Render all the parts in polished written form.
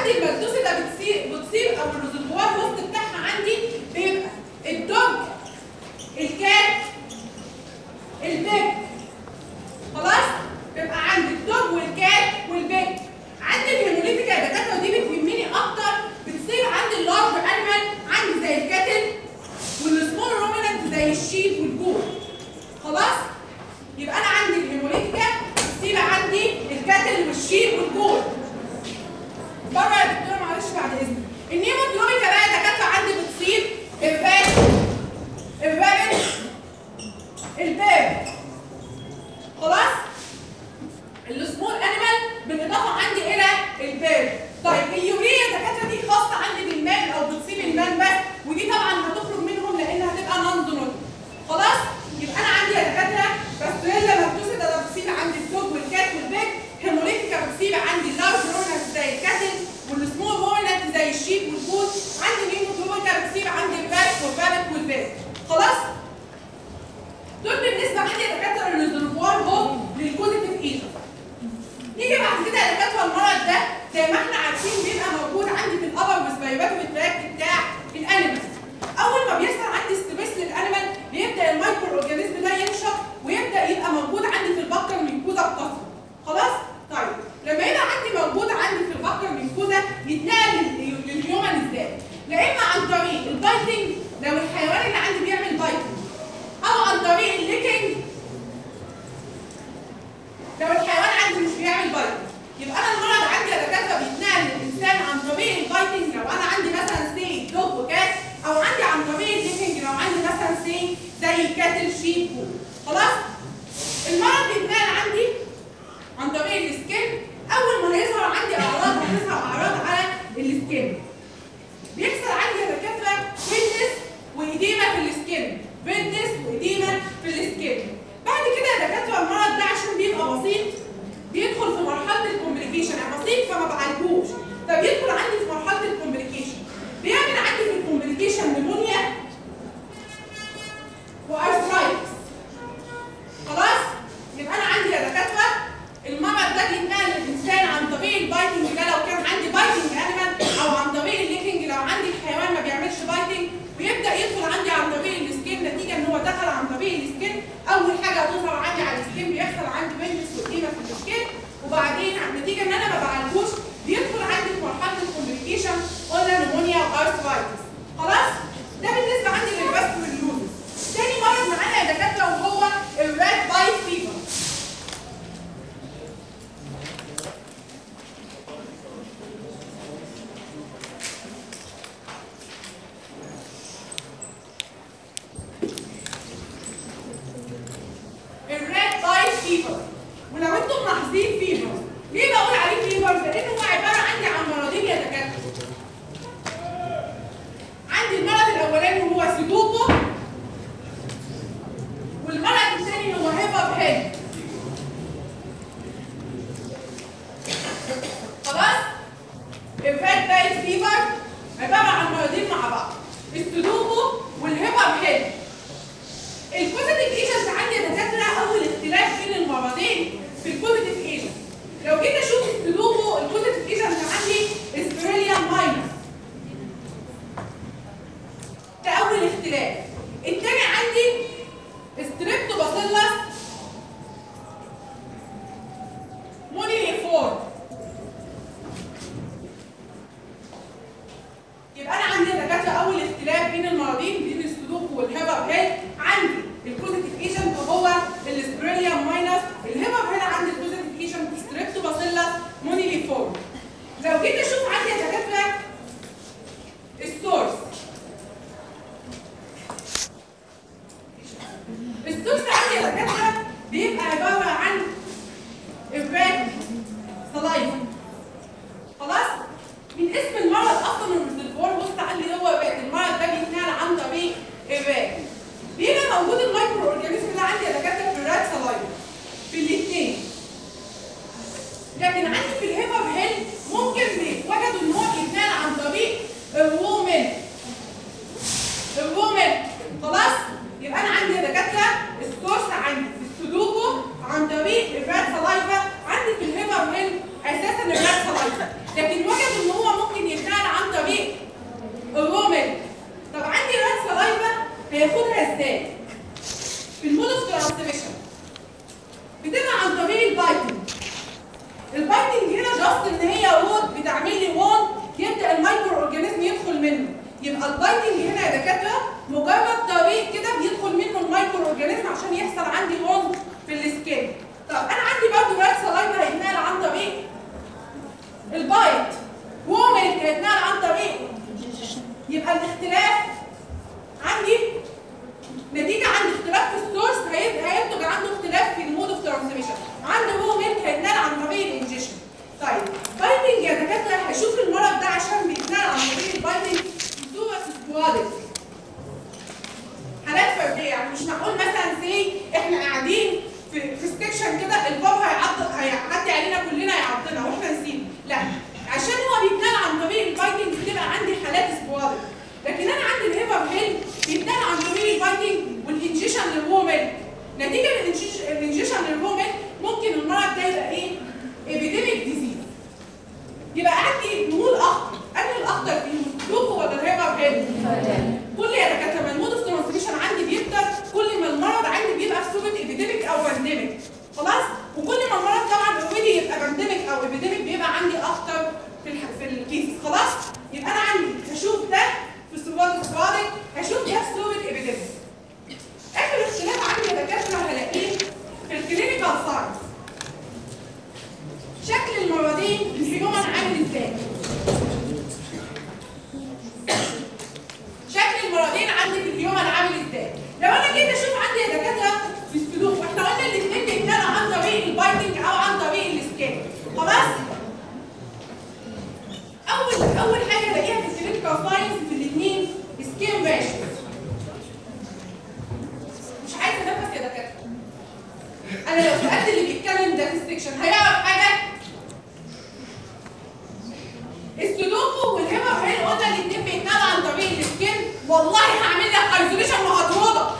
عندي البلتوسه ده بتصير او الريزرفوار هوست بتاعها عندي بيبقى الدوج، الكات، البيج. خلاص؟ يبقى عندي الدوج والكات والبيج. عندي الهيموليتيكا يا دكاتره ودي بتهمني اكتر، بتصير عندي اللارج انيمال عندي زي الكاتل والسمول رومينانت زي الشيب والجول. خلاص؟ يبقى انا عندي الهيموليتيكا بتصير عندي الكاتل والشيب والجول. بره يا دكتوره معلش بعد اذنك. النيموتروبيكا بقى يا دكاتره عندي بتصير الرابت، الباب. خلاص؟ السمول انيمال بالاضافه عندي الى الباب. طيب اليوريا يا دكاتره دي خاصه عندي بالمال او بتصيب المال بس، ودي طبعا هتخرج منهم لانها هتبقى نون دونر. خلاص؟ يبقى انا عندي يا دكاتره باستريلا ماكتوسيدا ده بتصيب عندي الدوج والكات والبيج، هيموليتيكا بتصيب عندي اللارج رونات زي الكاتل والسمول رونات زي الشيب والبول، عندي نيموتروبيكا بتصيب عندي الباك والبابت والبيج. خلاص؟ دول بالنسبه عندي يا دكاتره للريزرفوار هو للكوزيتيف ايجنت. نيجي بعد كده يا دكاتره المرض ده زي ما احنا عارفين بيبقى موجود عندي في الابر والسبايباتوري تراكت بتاع الانيمال. اول ما بيحصل عندي ستريس للانيمال بيبدا المايكرو اورجانيزم ده ينشط ويبدا يبقى موجود عندي في البكتر ميكوزا بكثره. خلاص؟ طيب لما يبقى عندي موجود عندي في البكتر ميكوزا يتنقل للهيومن ازاي؟ لا اما عن طريق البايتنج لو الحيوان اللي عندي بيعمل بايتنج، او عن طريق الليكنج لو الحيوان عندي مش بيعمل بايتنج. يبقى انا المرض عندي يا دكاتره بيتنقل للانسان عن طريق البايتنج لو انا عندي مثلا سي دوج وكات، او عندي عن طريق الليكنج لو عندي مثلا سي زي كاتل شيب بول. خلاص؟ المرض بيتنقل عندي عن طريق السكين. اول ما هيظهر عندي اعراض هتظهر اعراض على السكين. بيحصل عندي يا دكاتره فيتنس وإديمة في السكين، فيتنس وإديمة في السكين. بعد كده يا دكاتره المرض ده عشان بيبقى بسيط بيدخل في مرحله الكومبليكيشن، يعني بسيط فما بعالجوش، فبيدخل عندي في مرحله الكومبليكيشن. بيعمل عندي في الكومبليكيشن نمونيا وارثرايتس. خلاص؟ يبقى انا عندي يا دكاتره المرض ده بيتنقل للانسان عن طريق البايتنج ده لو كان عندي بايتنج انيمال، او عن طريق الليكنج لو عندي الحيوان ما بيعملش بايتنج، ويبدا يدخل عندي عن طريق السكين. نتيجه ان هو دخل عن طريق السكين اول حاجه هتظهر عندي على السكين بيحصل عندي ويندس وإديمة في السكين، وبعدين نتيجه ان انا ما بعالجوش بيدخل عندي في مرحله الكومبليكيشن قلنا نمونيا وارثرايتس. خلاص؟ ده بالنسبه عندي للباسترويلوزس. تاني مرض معانا يا دكاتره وهو الرات بايت فيفر. الرات بايت فيفر، ولو انتم ملاحظين فيفر ليه بقول عليه فيفر؟ لانه هو عباره عندي عن مرضين يا دكاتره. عندي المرض الاولاني هو سيدوكو، والمرض الثاني هو هيبر هيد. خلاص؟ الرات بايت فيفر عباره عن مرضين مع بعض، السيدوكو والهيبر هيد. الكوزيتيف ايجنت عندي يا دكاتره اول اختلاف بين المرضين في الكوزيتيف ايجنت. لو جيت اشوف السلوكو الكوزيتيف ايجنت عندي اسبريليا ماينس، ده اول اختلاف. الثاني عندي ستريبتوباسيلس مونيليفورم. يبقى انا عندي يا دكاتره اول اختلاف بين المرضين بين السلوكو والهيبر هيد عندي الكوزيتيف ايجنت وهو الاسبريليا ماينس. الهيبر هيد عندي الكوزيتيف ايجنت ستريبتوباسيلس هياخدها ازاي؟ في المود اوف ترانسميشن بتبقى عن طريق البايتنج. البايتنج هنا جاست ان هي وود بتعمل لي وون يبدا المايكرو اورجانيزم يدخل منه. يبقى البايتنج هنا يا دكاتره مجرد طريق كده بيدخل منه المايكرو اورجانيزم عشان يحصل عندي وون في السكين. طب انا عندي برضه ريد سلايفا هيتنقل عن طريق البايت، ووميلك هيتنقل عن طريق. يبقى الاختلاف عندي نتيجه عند اختلاف في السورس هينتج عنده اختلاف في المود اوف ترانسميشن. عند ووميلك هيتنقل عن طريق الانجيشن. طيب بايتنج يا دكاتره هشوف المرض ده عشان بيتنقل عن طريق البايتنج بصوره سبوراديك، حالات فرديه. يعني مش معقول مثلا سي احنا قاعدين في سكشن كده الباب هيعدي علينا كلنا يعضنا واحنا نسيب، لا، عشان هو بيتنقل عن طريق البايتنج بتبقى عندي حالات سبوراديك. لكن انا عندي الهيفر هيل بيتنقل عن طريق البايتنج والانجيشن للوميل. نتيجه الانجيشن للوميل ممكن المرض ده يبقى ايه؟ ابيديميك ديزيز. يبقى عندي نقول اخطر، انهي الاخطر فيهم؟ السلوك ولا الهيفر هيل؟ كل يا دكاتره المود اوف ترانسميشن عندي بيكتر كل ما المرض عندي بيبقى في صوره ابيديميك او بانديميك. خلاص؟ وكل ما المرض طبعا اوريدي يبقى بانديميك او ابيديميك بيبقى عندي اخطر في الكيس. خلاص؟ يبقى انا عندي هشوف ده في صوره سبوراديك، هشوف ده في صوره ابيديميك. اخر اختلاف عندي يا دكاتره هلاقيه في الكلينيكال ساينس. شكل المرضين الهيومن عامل ازاي؟ شكل المرضين عندي في الهيومن عامل ازاي؟ لو انا جيت اشوف عندي يا دكاتره في السلوك، واحنا قلنا الاثنين بيتنقلوا عن طريق البايتنج او عن طريق السكان. خلاص؟ اول حاجه الاقيها في الكلينيكال ساينس في الاثنين سكين راشز. مش عايزه انفس يا دكاتره. انا لو سالت اللي بيتكلم ده في السكشن هيعرف حاجه؟ السودوكو والهيفر هيل قلنا الاثنين بيتنقلوا عن طريق السكين. والله هعمل لك ايزوليشن وهتروضك.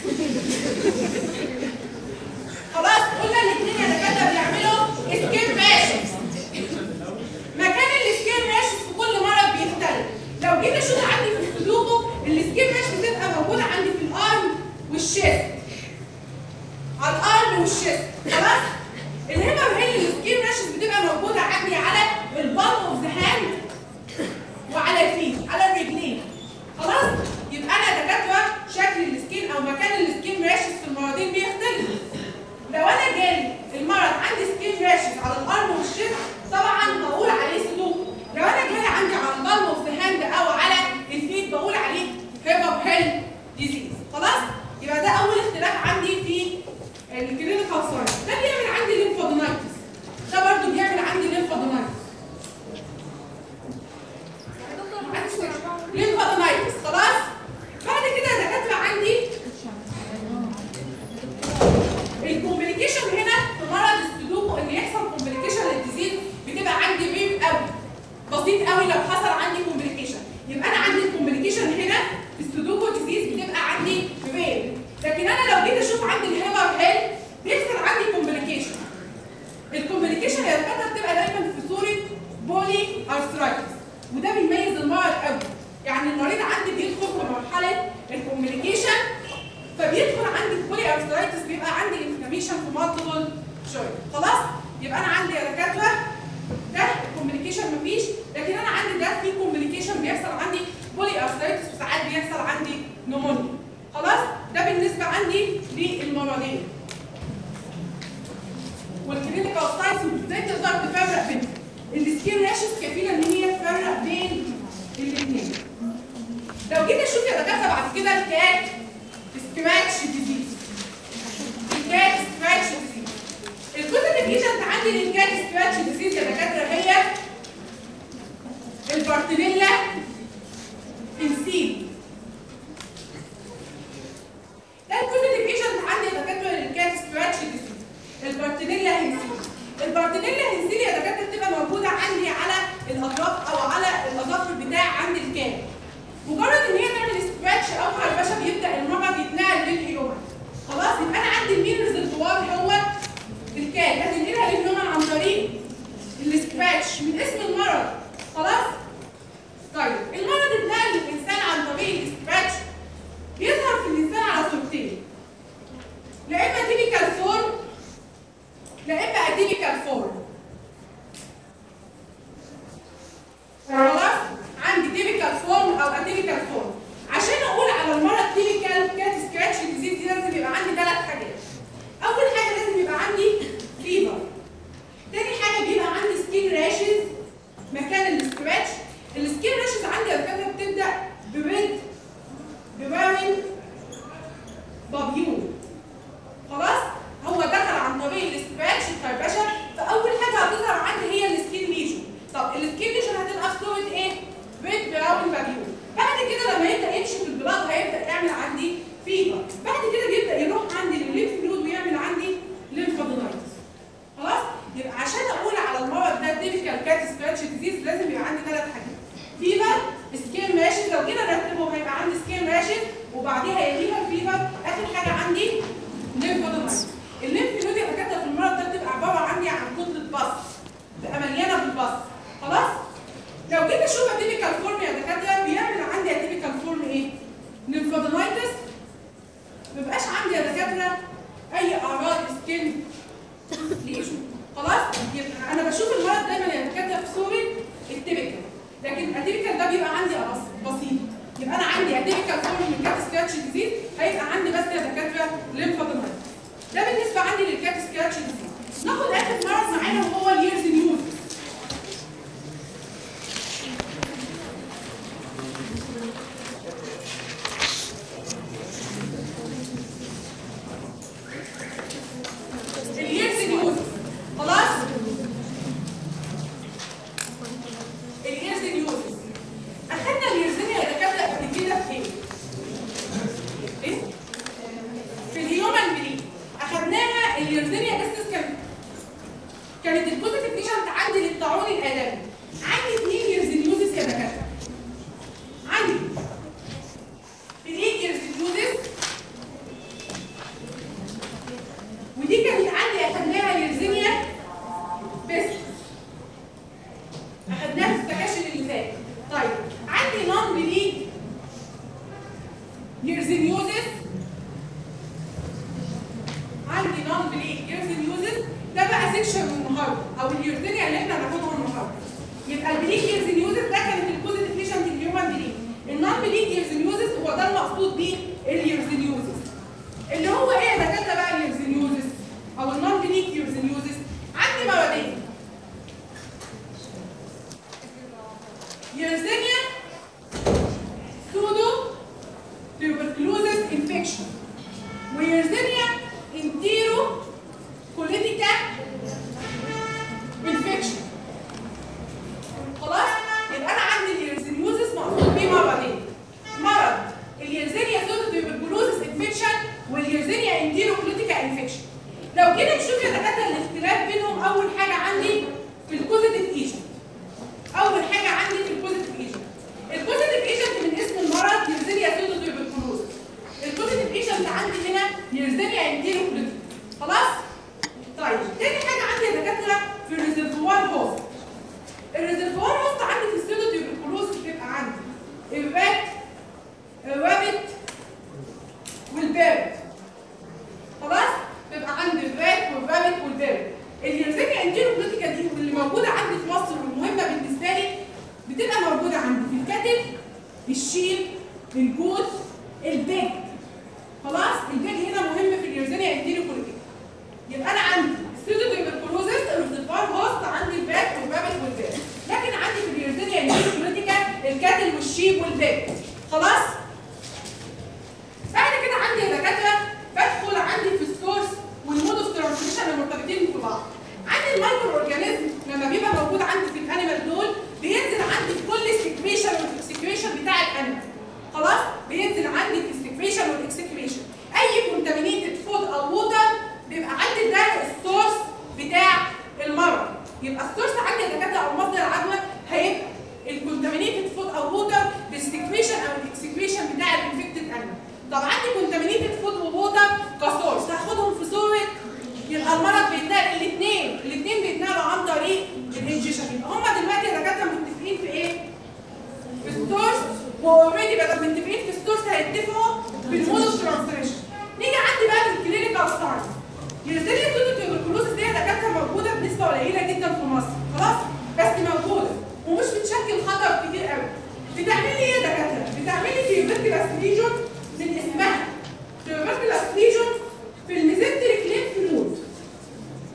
خلاص قلنا الاثنين يا دكاتره بيعملوا سكين راشز. مكان السكين راشز في كل مرض بيختلف. لو جيت اشوف عندي في السودوكو السكين راشز بتبقى موجوده عندي في الارم والشيست. على الارم والشيست. خلاص؟ الهيفر هيل السكين راشز بتبقى موجوده عندي على البالم اوف ذا هاند وعلى الفيت، على الرجلين. خلاص؟ يبقى انا دكاتره شكل السكين او مكان السكين راشز في المرضين بيختلف. لو انا جالي المرض عندي سكين راشز على الارم والشيست طبعا بقول عليه سلوك. لو انا جالي عندي على البالم اوف ذا هاند او على الفيت بقول عليه هيفر هيل ديزيز. خلاص؟ يبقى ده اول اختلاف عندي في الكلينيكال ساينس. ده بيعمل عندي ليمفادينايتس. ده برضه بيعمل عندي ليمفادينايتس. ليمفادينايتس. خلاص؟ بعد كده يا دكاتره عندي الكومبليكيشن هنا في مرض السودوكو ان يحصل كومبليكيشن للديزيز بتبقى عندي ريب قوي، بسيط قوي لو حصل عندي كومبليكيشن. يبقى انا عندي الكومبليكيشن هنا في السودوكو ديزيز بتبقى عندي ريب. لكن انا لو جيت اشوف عندي الهيفر هيل بيحصل عندي كومبليكيشن. الكومبليكيشن يا دكاتره بتبقى دايما في صوره بولي ارثرايتس، وده بيميز المرض قوي. يعني المريض عندي بيدخل في مرحله الكومبليكيشن فبيدخل عندي في بولي ارثرايتس بيبقى عندي انفلاميشن في مالتيبل جوينت. خلاص؟ يبقى انا عندي يا دكاتره ده الكومبليكيشن مفيش، لكن انا عندي ده في كومبليكيشن بيحصل عندي بولي ارثرايتس وساعات بيحصل عندي نمونيا. خلاص؟ ده بالنسبه عندي للمرضين. والكلينيكال ساينس ازاي تقدر تفرق بينهم؟ السكين راشز كفيله ان هي تفرق بين الاثنين. لو جيت اشوف يا دكاتره بعد كده الكات سكراتش ديزيز. الكات سكراتش ديزيز. الكوزيتيف ايجنت عندي للكات سكراتش ديزيز يا دكاتره هي البارتنيلا انسيل. ده الكوزيتيف ايجنت عندي يا دكاتره للكات سكراتش ديزيز. البارتنيلا هنسيل. البارتنيلا هنسيل يا دكاتره بتبقى موجوده عندي على الاطراف او على الاظافر بتاع عند الكات. مجرد ان هي تعمل سكراتش او خربشه بيبدا المرض يتنقل للهيومن. خلاص؟ يبقى انا عندي المين ريزرفوار هو الكات، هتنقلها للهيومن عن طريق السكراتش من اسم المرض. خلاص؟ طيب المرض اتنقل للانسان عن طريق السكراتش بيظهر في السكين راشز عندي الكتله بتبدا بريد براون بابيول. خلاص؟ هو دخل عن طريق الاستراتش الكربشه، فاول حاجه هتظهر عندي هي السكين ليجن. طب السكين ليجن هتبقى في صوره ايه؟ ريد براون بابيول. بعد كده لما يبدا يمشي في البلاد هيبدا يعمل عندي فيبر، بعد كده بيبدا يروح عندي للليمف نود ويعمل عندي ليمفادينايتس. خلاص؟ يبقى عشان اقول على المرض ده تيبيكال كات سكراتش ديزيز لازم يبقى عندي 3 حاجات. فيبر، سكين راشز، لو جينا نرتبهم هيبقى عندي سكين راشز وبعديها يليها فيبر، اخر حاجه عندي ليمفادينايتس. الليمف نود اللي كاتبه في المرض ده بتبقى عباره عندي عن كتله بص، بتبقى مليانه بالبص. خلاص؟ لو جيت اشوف اتيبيكال فورم يا دكاتره بيعمل عندي اتيبيكال فورم ايه؟ ليمفادينايتس. ما بيبقاش عندي يا دكاتره اي اعراض سكين ليجن. خلاص؟ يبقى انا بشوف المرض دايما يا دكاتره في صوره التيبيكال، لكن الاتيبيكال ده بيبقى عندي بسيط. يبقى انا عندي اتيبيكال فورم من كات سكراتش ديزيز هيبقى عندي بس يا دكاتره ليمفادينايتس. ده بالنسبه عندي للكات سكراتش ديزيز. ناخد اخر مرض معانا وهو اليرز نيوز.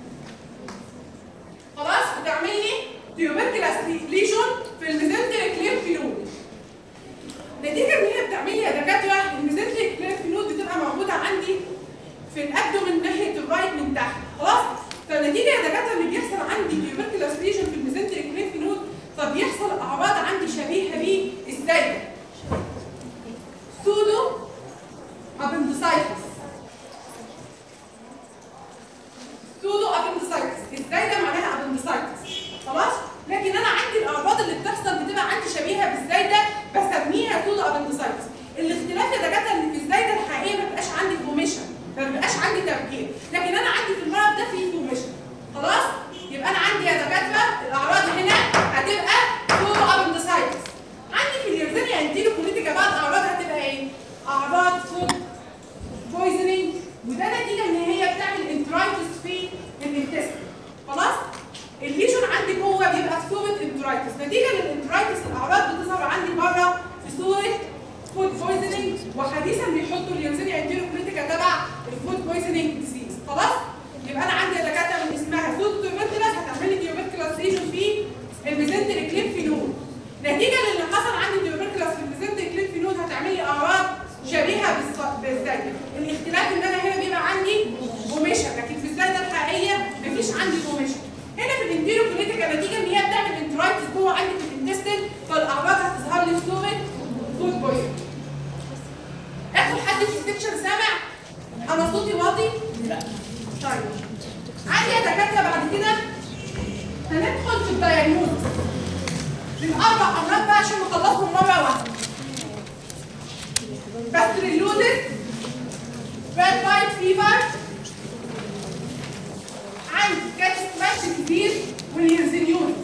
ليجون في الميزنتريك طيب عندي يا دكاتره بعد كده هندخل في الدايجنوز بالاربع امراض بقى عشان نخلصهم مره واحده. باسيلوزيس، ريد لايت فيفر، عندي كاتس ماتش كتير واليرزينيوز.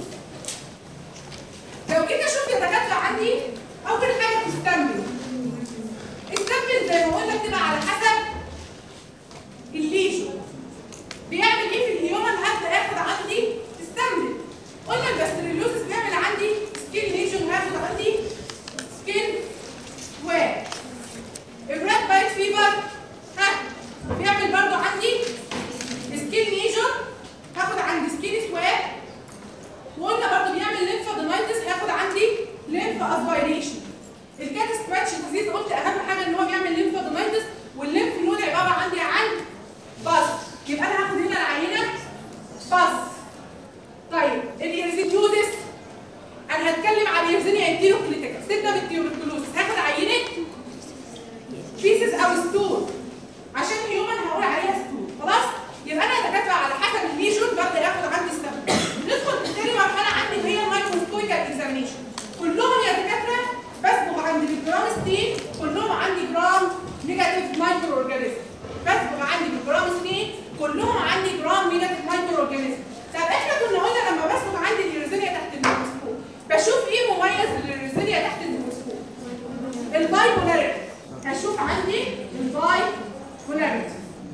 لو جيت اشوف يا دكاتره عندي اول حاجه تستنبل. السبل زي ما قلنا بتبقى على حسب الليجون بيعمل ايه في الهيومن هبدا اخد عندي استنبل. قلنا الباستريلوزس بيعمل عندي سكين ليجون هاخد عندي سكين سواب. الريد بايت فيفر بيعمل برضو عندي سكين ليجون هاخد عندي سكين سواب. وقلنا برضو بيعمل ليمفادينايتس هاخد عندي ليمف اسبيريشن. الكات سكراتش ديزيز قلت اهم حاجه ان هو بيعمل ليمفادينايتس والليمف نود عباره عندي عن بس. يبقى انا هاخد هنا العينه بس. طيب اليرزيديوزس انا هتكلم عن اليرزينيا انتيروكليتيكا سيبنا من التيوبركلوزس. هاخد عينه بيسز او ستول عشان هيومن هقول عليها ستول. خلاص يبقى انا دكاتره على حسب الليجون ببدا اخد عندي السبب. ندخل في تاني مرحله عندي وهي المايكروسكوبيكال اكزامينشن. كلهم يا دكاتره بسبق عندي بالجرام ستين كلهم عندي جرام نيجاتيف مايكرو اورجانيزم. بسبق عندي بالجرام ستين كلهم عندي جرام نيجاتيف مايكرو اورجانيزم. طب احنا كنا قلنا لما بسبق عندي اليرزينيا تحت الميكروسكوب بشوف ايه مميز لليرزينيا تحت الميكروسكوب؟ الباي بولاريتي. هشوف عندي الباي بولاريتي.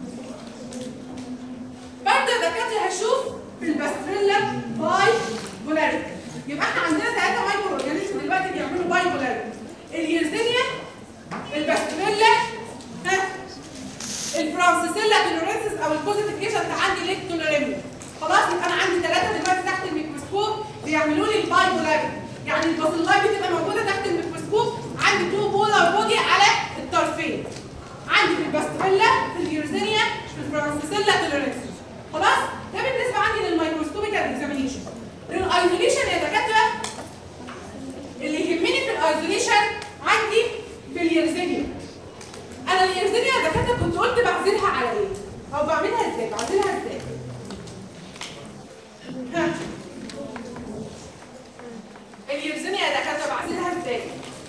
برضه دكاتره هشوف في الباستريلا باي بولاريتي. يبقى احنا عندنا 3 مايكرو اورجانيزم دلوقتي بيعملوا باي بولاريتي. اليرزينيا، الباستريلا، الفرانسيسيلا تولورنسيس او البوزيتيف ايجنت عندي ليكتوليريميا. خلاص يبقى انا عندي 3 دلوقتي تحت الميكروسكوب بيعملوا لي الباي بولاريتي. يعني الباسيلاي بتبقى موجوده تحت الميكروسكوب عندي 2 بولار بودي على الطرفين. عندي في الباستريلا، في اليرزينيا، في الفرانسيسيلا تولورنسيس. خلاص؟ ده بالنسبه عندي للمايكروسكوبيكال اكزامينيشن. للايزوليشن يا دكاتره اللي يهمني في الايزوليشن عندي في اليرزينيا. انا اليرزينيا يا دكاتره كنت قلت بعزلها على ايه؟ او بعملها ازاي؟ بعزلها ازاي؟ اليرزينيا يا دكاتره بعزلها ازاي؟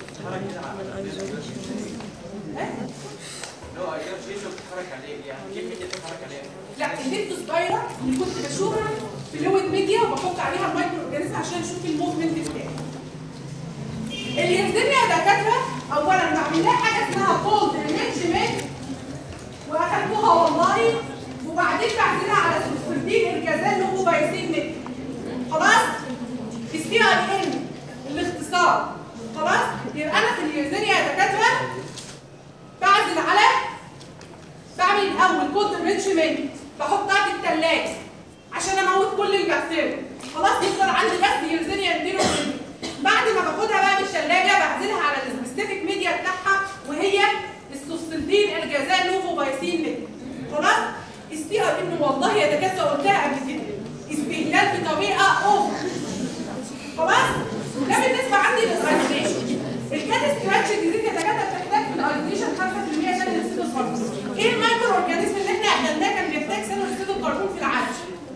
بتتحرك عليه يعني كيف بدي تتحرك عليه؟ لا الليبتوسبايرا اللي كنت بشوفها في لويد ميديا وبحط عليها المايكرو اورجانيزم عشان اشوف الموفمنت بتاعي. اليرزينيا يا دكاتره اولا بعمل لها حاجه اسمها كولد ريميتشمنت واخدتوها والله وبعدين بعزلها على سوسفردين الجازال لوكوبايسين ميت. خلاص؟ السي اي ان الاختصار. خلاص؟ يبقى انا في اليرزينيا يا دكاتره بعزل على بعمل الاول كولد ريميتشمنت بحطها في الثلاجه عشان اموت كل البكتيريا. خلاص يفضل عندي بس يرزينيا انتيروكليتيكا. بعد ما باخدها بقى من الثلاجه بعزلها على السبيسيفيك ميديا بتاعها وهي السوستلدين الجازال لوفوبايسين ميديا. خلاص؟ السي ار ان والله يا دكاتره قلتها قبل كده استهلال بطريقه اوفر. خلاص؟ ده بالنسبه عندي للايزوليشن. الكات سكراتش ديزيز يا دكاتره بتحتاج في الايزوليشن 5% ثاني اكسيد الكربون. ايه المايكرو اورجانيزم اللي احنا اخدناه كان بيحتاج ثاني اكسيد الكربون في العالم؟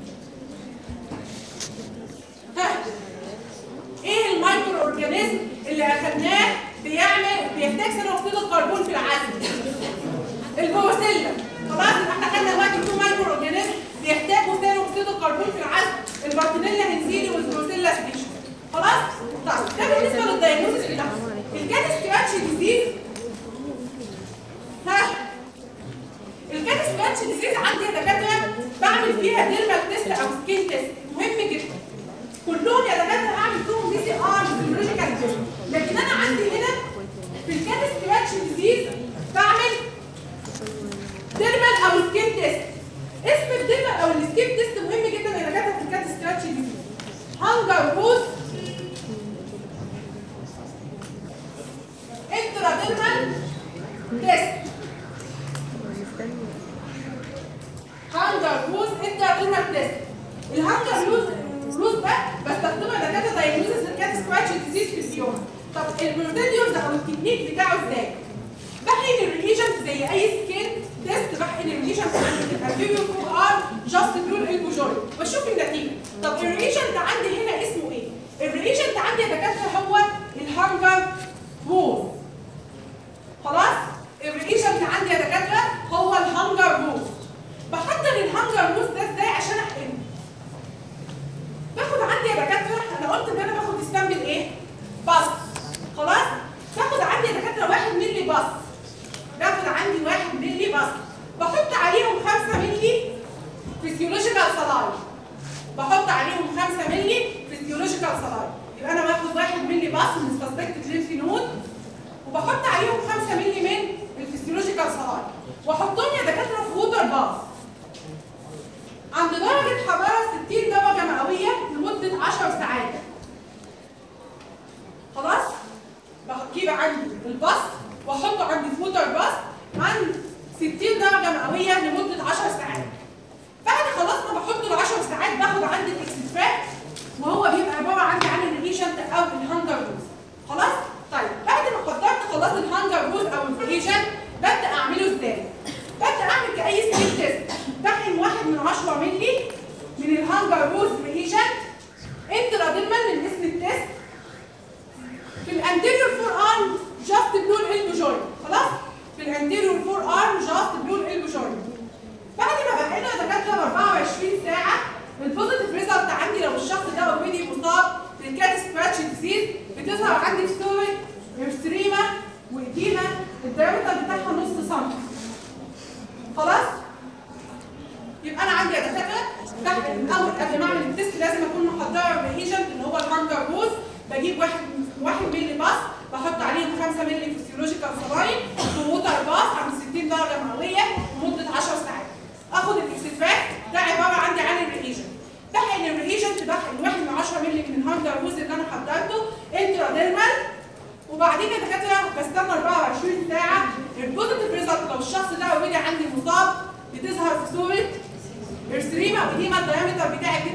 ايه المايكرو اورجانيزم اللي اخدناه بيحتاج ثاني اكسيد الكربون في العالم؟ البروسيلا. خلاص يبقى احنا خدنا دلوقتي 2 مايكرو اورجانيزم بيحتاجوا ثاني اكسيد الكربون في العالم، البارتينيلا هنزيلي والبروسيلا سبيشال. خلاص؟ طيب ده بالنسبه للدايجنوستس بتاعهم. الكات سكراتش ديزيز الكات سكراتش ديزيز عندي يا دكاتره بعمل فيها ديرمال تيست او سكين تيست مهم جدا. كلهم يا دكاتره هعمل فيهم بي سي ار فيزيولوجيكال تيست، لكن انا عندي هنا في الكات سكراتش ديزيز بعمل ديرمال او سكين تيست. اسم الديرمال او السكين تيست مهم جدا يا دكاتره في الكات سكراتش ديزيز. هانجر بوز انتراديرمال تيست. هانجر بوز انتراديرمال تيست. الهانجر بوز ده بستخدمه يا دكاتره دايجنوستس للكات سكراتش ديزيز في اليوم. طب البروسيديورز او التكنيك بتاعه ازاي؟ بحقن الريجنت زي اي سكين تيست، بحقن الريجنت عند الانتيريور فور ار جاست بلور البو جوينت واشوف النتيجه. طب الريجنت عندي هنا اسمه ايه؟ الريجنت عندي يا دكاتره هو الهانجر روز. خلاص؟ الريجنت عندي يا دكاتره هو الهانجر روز. بحضر الهانجر روز ده ازاي عشان احقنه؟ باخد عندي يا دكاتره، انا قلت ان انا باخد استامبل ايه؟ باص. خلاص؟ باخد عندي يا دكاتره 1 مللي باص. باخد عندي 1 مللي باص. بحط عليهم 5 مللي فيسيولوجيكال سلاين. بحط عليهم 5 مللي فيسيولوجيكال سلاين. يبقى انا باخد 1 مللي باص من السسبكتد ليمف نود وبحط عليهم 5 مللي من الفيسيولوجيكال سلاين واحطهم يا دكاتره في ووتر باص عند درجه حراره 60 درجه مئويه لمده 10 ساعات. خلاص؟ بجيب عندي الباص واحطه عندي في ووتر باص عند 60 درجه مئويه لمده 10 ساعات. بعد خلاص ما بحطه ل 10 ساعات باخد عندي الاكستراكت وهو بيبقى عباره عندي عن الريجنت او الهانجر روز. خلاص؟ طيب بعد ما قدرت خلاص الهانجر روز او الريجنت ببدا اعمله ازاي؟ ببدا اعمل كاي سكين تيست، بحقن 1/10 مللي من الهانجر روز ريجنت انتراديرمال من اسم التيست في الانتيريور فور ارم جاست بلو الالبو جوينت. خلاص؟ في الانتيريور فور ارم جاست بلو الالبو جوينت. بعد ما بحقنها يا دكاتره ب 24 ساعه البوزيتيف ريزلت عندي لو الشخص ده اوريدي مصاب بالكات سكراتش ديزيز بتظهر عندي في صوره ارثريما واديما الدايمتر بتاعها نص سم. خلاص؟ يبقى انا عندي يا دكاتره بحقن الاول قبل ما اعمل التست لازم اكون محضره الريجنت اللي هو الهانجر روز. بجيب 1 مللي باص بحط عليهم 5 مللي فيسيولوجيكال سلاين في ووتر باص عند 60 درجه مئويه لمده 10 ساعات. اخد الاكستراكت ده عباره عندي عن الريجنت. بحقن الريجنت بحقن 1/10 مللي من الهانجر روز اللي انا حضرته انتراديرمال وبعدين يا دكاتره بستنى 24 ساعه البوزيتيف ريزلت لو الشخص ده اوريدي عندي مصاب بتظهر في صوره ارثريما وديما الدايمتر بتاعي